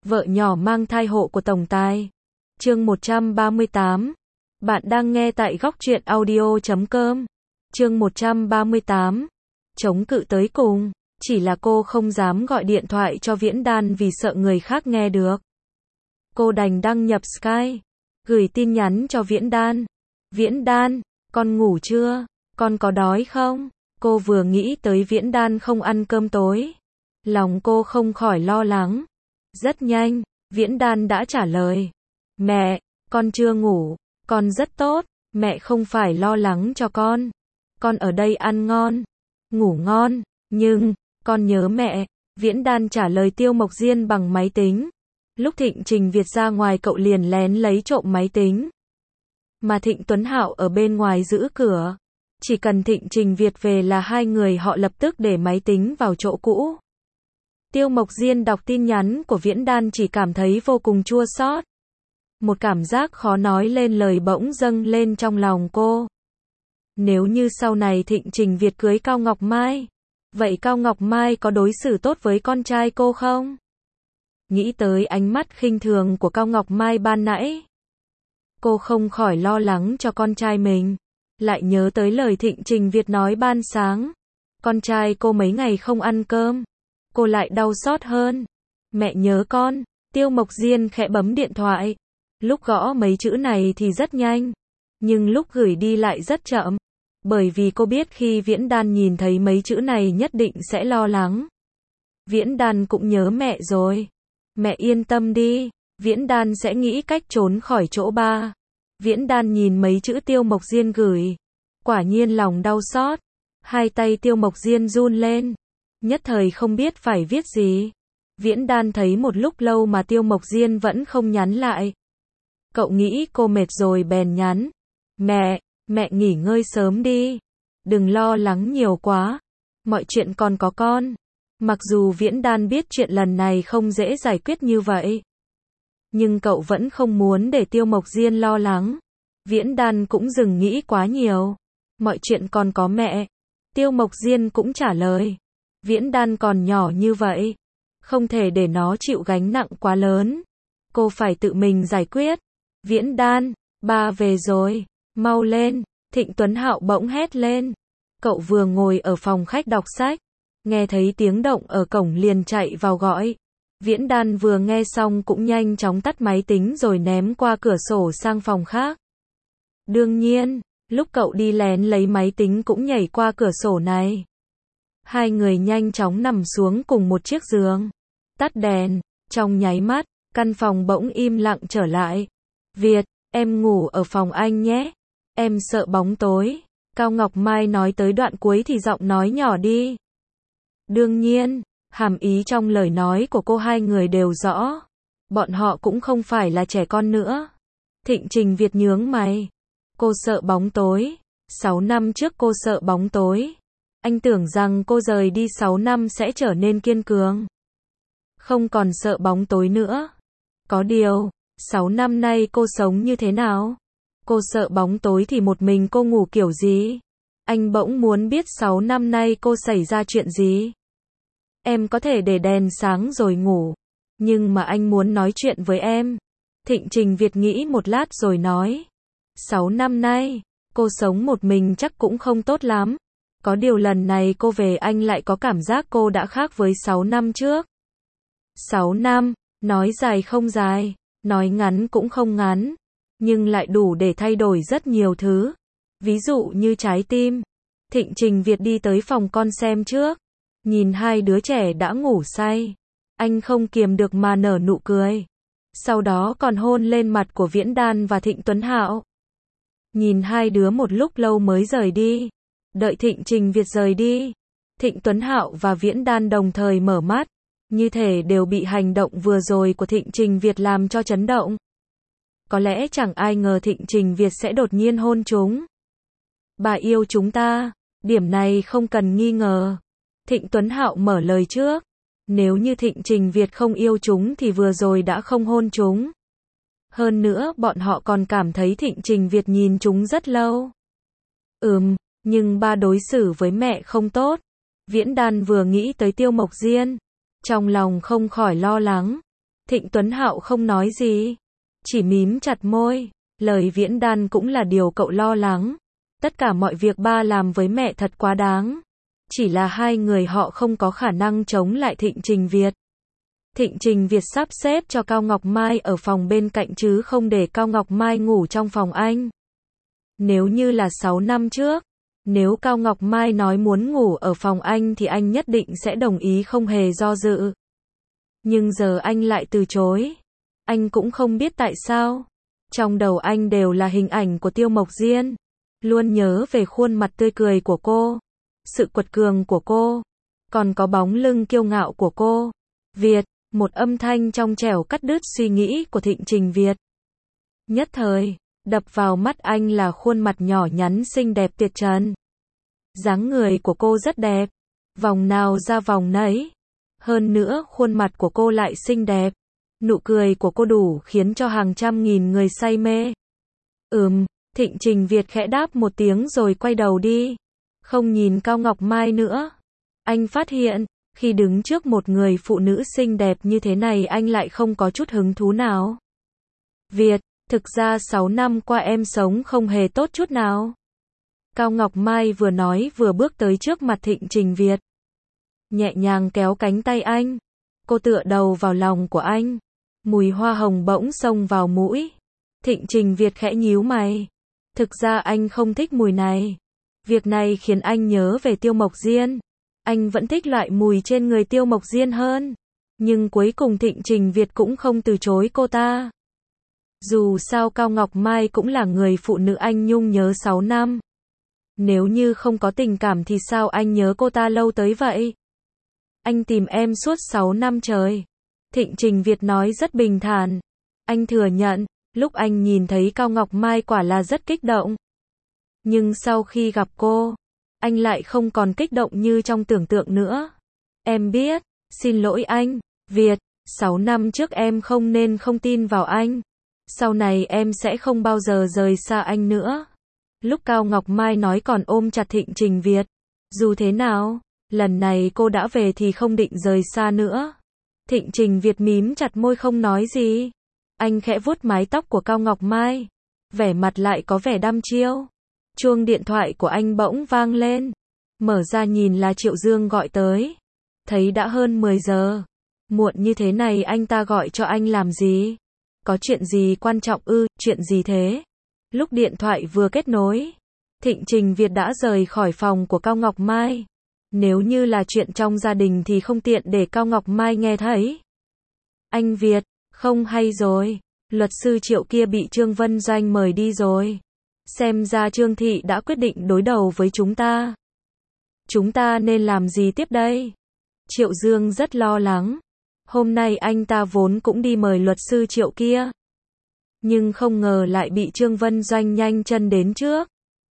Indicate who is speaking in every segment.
Speaker 1: Vợ nhỏ mang thai hộ của tổng tài. Chương 138. Bạn đang nghe tại góc truyện audio.com. Chương 138. Chống cự tới cùng. Chỉ là cô không dám gọi điện thoại cho Viễn Đan vì sợ người khác nghe được. Cô đành đăng nhập Skype, gửi tin nhắn cho Viễn Đan. Viễn Đan, con ngủ chưa? Con có đói không? Cô vừa nghĩ tới Viễn Đan không ăn cơm tối, lòng cô không khỏi lo lắng. Rất nhanh, Viễn Đan đã trả lời. Mẹ, con chưa ngủ, con rất tốt, mẹ không phải lo lắng cho con. Con ở đây ăn ngon, ngủ ngon, nhưng, con nhớ mẹ. Viễn Đan trả lời Tiêu Mộc Diên bằng máy tính. Lúc Thịnh Trình Việt ra ngoài cậu liền lén lấy trộm máy tính. Mà Thịnh Tuấn Hạo ở bên ngoài giữ cửa. Chỉ cần Thịnh Trình Việt về là hai người họ lập tức để máy tính vào chỗ cũ. Tiêu Mộc Diên đọc tin nhắn của Viễn Đan chỉ cảm thấy vô cùng chua xót. Một cảm giác khó nói lên lời bỗng dâng lên trong lòng cô. Nếu như sau này Thịnh Trình Việt cưới Cao Ngọc Mai, vậy Cao Ngọc Mai có đối xử tốt với con trai cô không? Nghĩ tới ánh mắt khinh thường của Cao Ngọc Mai ban nãy, cô không khỏi lo lắng cho con trai mình. Lại nhớ tới lời Thịnh Trình Việt nói ban sáng, con trai cô mấy ngày không ăn cơm, cô lại đau xót hơn. Mẹ nhớ con. Tiêu Mộc Diên khẽ bấm điện thoại. Lúc gõ mấy chữ này thì rất nhanh, nhưng lúc gửi đi lại rất chậm, bởi vì cô biết khi Viễn Đan nhìn thấy mấy chữ này nhất định sẽ lo lắng. Viễn Đan cũng nhớ mẹ rồi. Mẹ yên tâm đi, Viễn Đan sẽ nghĩ cách trốn khỏi chỗ ba. Viễn Đan nhìn mấy chữ Tiêu Mộc Diên gửi, quả nhiên lòng đau xót. Hai tay Tiêu Mộc Diên run lên, nhất thời không biết phải viết gì. Viễn Đan thấy một lúc lâu mà Tiêu Mộc Diên vẫn không nhắn lại. Cậu nghĩ cô mệt rồi bèn nhắn. Mẹ nghỉ ngơi sớm đi. Đừng lo lắng nhiều quá. Mọi chuyện còn có con. Mặc dù Viễn Đan biết chuyện lần này không dễ giải quyết như vậy, nhưng cậu vẫn không muốn để Tiêu Mộc Diên lo lắng. Viễn Đan cũng dừng nghĩ quá nhiều. Mọi chuyện còn có mẹ. Tiêu Mộc Diên cũng trả lời. Viễn Đan còn nhỏ như vậy, không thể để nó chịu gánh nặng quá lớn. Cô phải tự mình giải quyết. Viễn Đan, ba về rồi, mau lên. Thịnh Tuấn Hạo bỗng hét lên. Cậu vừa ngồi ở phòng khách đọc sách, nghe thấy tiếng động ở cổng liền chạy vào gọi. Viễn Đan vừa nghe xong cũng nhanh chóng tắt máy tính rồi ném qua cửa sổ sang phòng khác. Đương nhiên, lúc cậu đi lén lấy máy tính cũng nhảy qua cửa sổ này. Hai người nhanh chóng nằm xuống cùng một chiếc giường. Tắt đèn, trong nháy mắt, căn phòng bỗng im lặng trở lại. Việt, em ngủ ở phòng anh nhé. Em sợ bóng tối. Cao Ngọc Mai nói tới đoạn cuối thì giọng nói nhỏ đi. Đương nhiên, hàm ý trong lời nói của cô hai người đều rõ. Bọn họ cũng không phải là trẻ con nữa. Thịnh Trình Việt nhướng mày. Cô sợ bóng tối. 6 năm trước cô sợ bóng tối. Anh tưởng rằng cô rời đi 6 năm sẽ trở nên kiên cường, không còn sợ bóng tối nữa. Có điều, 6 năm nay cô sống như thế nào? Cô sợ bóng tối thì một mình cô ngủ kiểu gì? Anh bỗng muốn biết 6 năm nay cô xảy ra chuyện gì. Em có thể để đèn sáng rồi ngủ, nhưng mà anh muốn nói chuyện với em. Thịnh Trình Việt nghĩ một lát rồi nói. 6 năm nay, cô sống một mình chắc cũng không tốt lắm. Có điều lần này cô về anh lại có cảm giác cô đã khác với 6 năm trước. 6 năm, nói dài không dài, nói ngắn cũng không ngắn, nhưng lại đủ để thay đổi rất nhiều thứ. Ví dụ như trái tim. Thịnh Trình Việt đi tới phòng con xem trước, nhìn hai đứa trẻ đã ngủ say. Anh không kiềm được mà nở nụ cười. Sau đó còn hôn lên mặt của Viễn Đan và Thịnh Tuấn Hạo. Nhìn hai đứa một lúc lâu mới rời đi. Đợi Thịnh Trình Việt rời đi, Thịnh Tuấn Hạo và Viễn Đan đồng thời mở mắt, như thể đều bị hành động vừa rồi của Thịnh Trình Việt làm cho chấn động. Có lẽ chẳng ai ngờ Thịnh Trình Việt sẽ đột nhiên hôn chúng. Bà yêu chúng ta, điểm này không cần nghi ngờ. Thịnh Tuấn Hạo mở lời trước. Nếu như Thịnh Trình Việt không yêu chúng thì vừa rồi đã không hôn chúng. Hơn nữa bọn họ còn cảm thấy Thịnh Trình Việt nhìn chúng rất lâu. Nhưng ba đối xử với mẹ không tốt. Viễn Đan vừa nghĩ tới Tiêu Mộc Diên, trong lòng không khỏi lo lắng. Thịnh Tuấn Hạo không nói gì, chỉ mím chặt môi. Lời Viễn Đan cũng là điều cậu lo lắng. Tất cả mọi việc ba làm với mẹ thật quá đáng. Chỉ là hai người họ không có khả năng chống lại Thịnh Trình Việt. Thịnh Trình Việt sắp xếp cho Cao Ngọc Mai ở phòng bên cạnh chứ không để Cao Ngọc Mai ngủ trong phòng anh. Nếu như là 6 năm trước, nếu Cao Ngọc Mai nói muốn ngủ ở phòng anh thì anh nhất định sẽ đồng ý không hề do dự. Nhưng giờ anh lại từ chối. Anh cũng không biết tại sao. Trong đầu anh đều là hình ảnh của Tiêu Mộc Diên. Luôn nhớ về khuôn mặt tươi cười của cô, sự quật cường của cô, còn có bóng lưng kiêu ngạo của cô. Việt, một âm thanh trong trẻo cắt đứt suy nghĩ của Thịnh Trình Việt. Nhất thời, đập vào mắt anh là khuôn mặt nhỏ nhắn xinh đẹp tuyệt trần. Dáng người của cô rất đẹp, vòng nào ra vòng nấy. Hơn nữa khuôn mặt của cô lại xinh đẹp. Nụ cười của cô đủ khiến cho hàng trăm nghìn người say mê. Thịnh Trình Việt khẽ đáp một tiếng rồi quay đầu đi. Không nhìn Cao Ngọc Mai nữa. Anh phát hiện, khi đứng trước một người phụ nữ xinh đẹp như thế này anh lại không có chút hứng thú nào. Việt, thực ra 6 năm qua em sống không hề tốt chút nào. Cao Ngọc Mai vừa nói vừa bước tới trước mặt Thịnh Trình Việt. Nhẹ nhàng kéo cánh tay anh. Cô tựa đầu vào lòng của anh. Mùi hoa hồng bỗng xông vào mũi. Thịnh Trình Việt khẽ nhíu mày. Thực ra anh không thích mùi này. Việc này khiến anh nhớ về Tiêu Mộc Diên. Anh vẫn thích loại mùi trên người Tiêu Mộc Diên hơn. Nhưng cuối cùng Thịnh Trình Việt cũng không từ chối cô ta. Dù sao Cao Ngọc Mai cũng là người phụ nữ anh nhung nhớ 6 năm. Nếu như không có tình cảm thì sao anh nhớ cô ta lâu tới vậy? Anh tìm em suốt 6 năm trời. Thịnh Trình Việt nói rất bình thản. Anh thừa nhận, lúc anh nhìn thấy Cao Ngọc Mai quả là rất kích động. Nhưng sau khi gặp cô, anh lại không còn kích động như trong tưởng tượng nữa. Em biết, xin lỗi anh, Việt, 6 năm trước em không nên không tin vào anh. Sau này em sẽ không bao giờ rời xa anh nữa. Lúc Cao Ngọc Mai nói còn ôm chặt Thịnh Trình Việt. Dù thế nào, lần này cô đã về thì không định rời xa nữa. Thịnh Trình Việt mím chặt môi không nói gì. Anh khẽ vuốt mái tóc của Cao Ngọc Mai. Vẻ mặt lại có vẻ đăm chiêu. Chuông điện thoại của anh bỗng vang lên. Mở ra nhìn là Triệu Dương gọi tới. Thấy đã hơn 10 giờ. Muộn như thế này anh ta gọi cho anh làm gì? Có chuyện gì quan trọng ư? Chuyện gì thế? Lúc điện thoại vừa kết nối, Thịnh Trình Việt đã rời khỏi phòng của Cao Ngọc Mai. Nếu như là chuyện trong gia đình thì không tiện để Cao Ngọc Mai nghe thấy. Anh Việt, không hay rồi. Luật sư Triệu kia bị Trương Vân Doanh mời đi rồi. Xem ra Trương Thị đã quyết định đối đầu với chúng ta. Chúng ta nên làm gì tiếp đây? Triệu Dương rất lo lắng. Hôm nay anh ta vốn cũng đi mời luật sư Triệu kia. Nhưng không ngờ lại bị Trương Vân Doanh nhanh chân đến trước.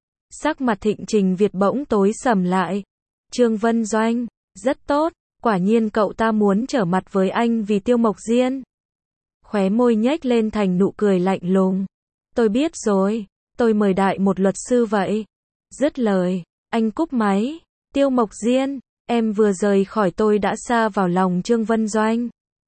Speaker 1: Sắc mặt Thịnh Trình Việt bỗng tối sầm lại. Trương Vân Doanh, rất tốt, quả nhiên cậu ta muốn trở mặt với anh vì Tiêu Mộc Diên. Khóe môi nhếch lên thành nụ cười lạnh lùng. Tôi biết rồi, tôi mời đại một luật sư vậy. Dứt lời, anh cúp máy. Tiêu Mộc Diên, em vừa rời khỏi tôi đã sa vào lòng Trương Vân Doanh.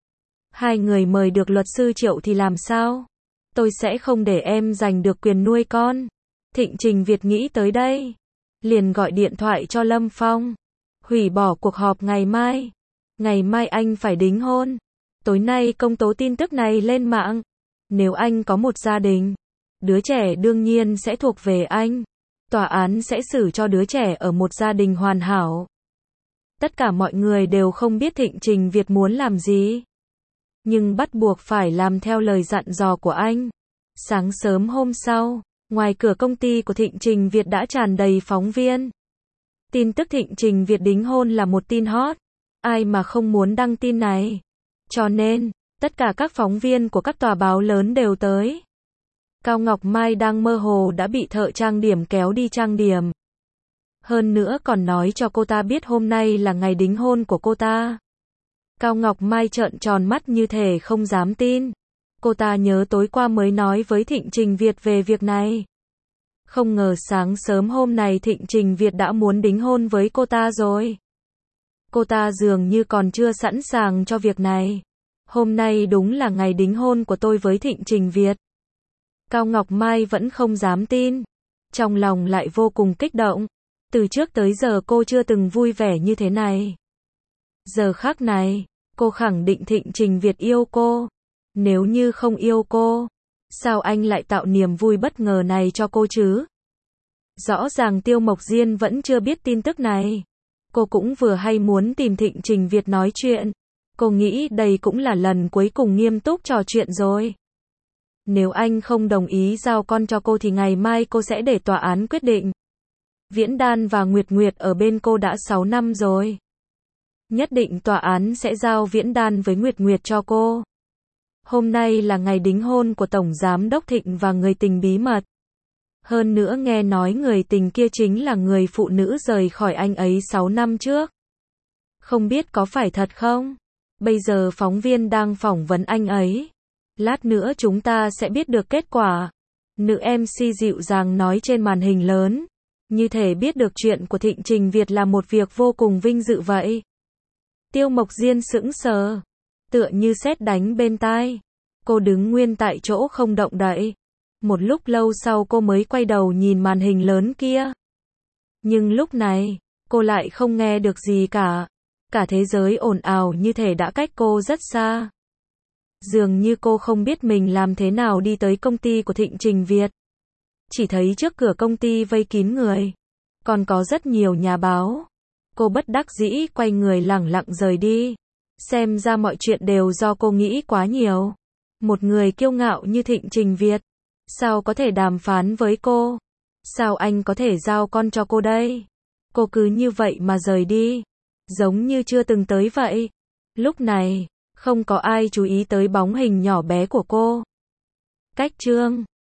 Speaker 1: Hai người mời được luật sư Triệu thì làm sao? Tôi sẽ không để em giành được quyền nuôi con. Thịnh Trình Việt nghĩ tới đây. Liền gọi điện thoại cho Lâm Phong. Hủy bỏ cuộc họp ngày mai. Ngày mai anh phải đính hôn. Tối nay công tố tin tức này lên mạng. Nếu anh có một gia đình, đứa trẻ đương nhiên sẽ thuộc về anh. Tòa án sẽ xử cho đứa trẻ ở một gia đình hoàn hảo. Tất cả mọi người đều không biết Thịnh Trình Việt muốn làm gì. Nhưng bắt buộc phải làm theo lời dặn dò của anh. Sáng sớm hôm sau, ngoài cửa công ty của Thịnh Trình Việt đã tràn đầy phóng viên. Tin tức Thịnh Trình Việt đính hôn là một tin hot. Ai mà không muốn đăng tin này. Cho nên, tất cả các phóng viên của các tòa báo lớn đều tới. Cao Ngọc Mai đang mơ hồ đã bị thợ trang điểm kéo đi trang điểm. Hơn nữa còn nói cho cô ta biết hôm nay là ngày đính hôn của cô ta. Cao Ngọc Mai trợn tròn mắt như thể không dám tin. Cô ta nhớ tối qua mới nói với Thịnh Trình Việt về việc này. Không ngờ sáng sớm hôm nay Thịnh Trình Việt đã muốn đính hôn với cô ta rồi. Cô ta dường như còn chưa sẵn sàng cho việc này. Hôm nay đúng là ngày đính hôn của tôi với Thịnh Trình Việt. Cao Ngọc Mai vẫn không dám tin. Trong lòng lại vô cùng kích động. Từ trước tới giờ cô chưa từng vui vẻ như thế này. Giờ khắc này, cô khẳng định Thịnh Trình Việt yêu cô. Nếu như không yêu cô, sao anh lại tạo niềm vui bất ngờ này cho cô chứ? Rõ ràng Tiêu Mộc Diên vẫn chưa biết tin tức này. Cô cũng vừa hay muốn tìm Thịnh Trình Việt nói chuyện. Cô nghĩ đây cũng là lần cuối cùng nghiêm túc trò chuyện rồi. Nếu anh không đồng ý giao con cho cô thì ngày mai cô sẽ để tòa án quyết định. Viễn Đan và Nguyệt Nguyệt ở bên cô đã 6 năm rồi. Nhất định tòa án sẽ giao Viễn Đan với Nguyệt Nguyệt cho cô. Hôm nay là ngày đính hôn của Tổng Giám đốc Thịnh và người tình bí mật. Hơn nữa nghe nói người tình kia chính là người phụ nữ rời khỏi anh ấy 6 năm trước. Không biết có phải thật không? Bây giờ phóng viên đang phỏng vấn anh ấy. Lát nữa chúng ta sẽ biết được kết quả. Nữ MC dịu dàng nói trên màn hình lớn. Như thể biết được chuyện của Thịnh Trình Việt là một việc vô cùng vinh dự vậy. Tiêu Mộc Diên sững sờ. Tựa như sét đánh bên tai. Cô đứng nguyên tại chỗ không động đậy. Một lúc lâu sau cô mới quay đầu nhìn màn hình lớn kia. Nhưng lúc này, cô lại không nghe được gì cả. Cả thế giới ồn ào như thể đã cách cô rất xa. Dường như cô không biết mình làm thế nào đi tới công ty của Thịnh Trình Việt. Chỉ thấy trước cửa công ty vây kín người. Còn có rất nhiều nhà báo. Cô bất đắc dĩ quay người lẳng lặng rời đi. Xem ra mọi chuyện đều do cô nghĩ quá nhiều. Một người kiêu ngạo như Thịnh Trình Việt. Sao có thể đàm phán với cô? Sao anh có thể giao con cho cô đây? Cô cứ như vậy mà rời đi. Giống như chưa từng tới vậy. Lúc này, không có ai chú ý tới bóng hình nhỏ bé của cô. Cách chương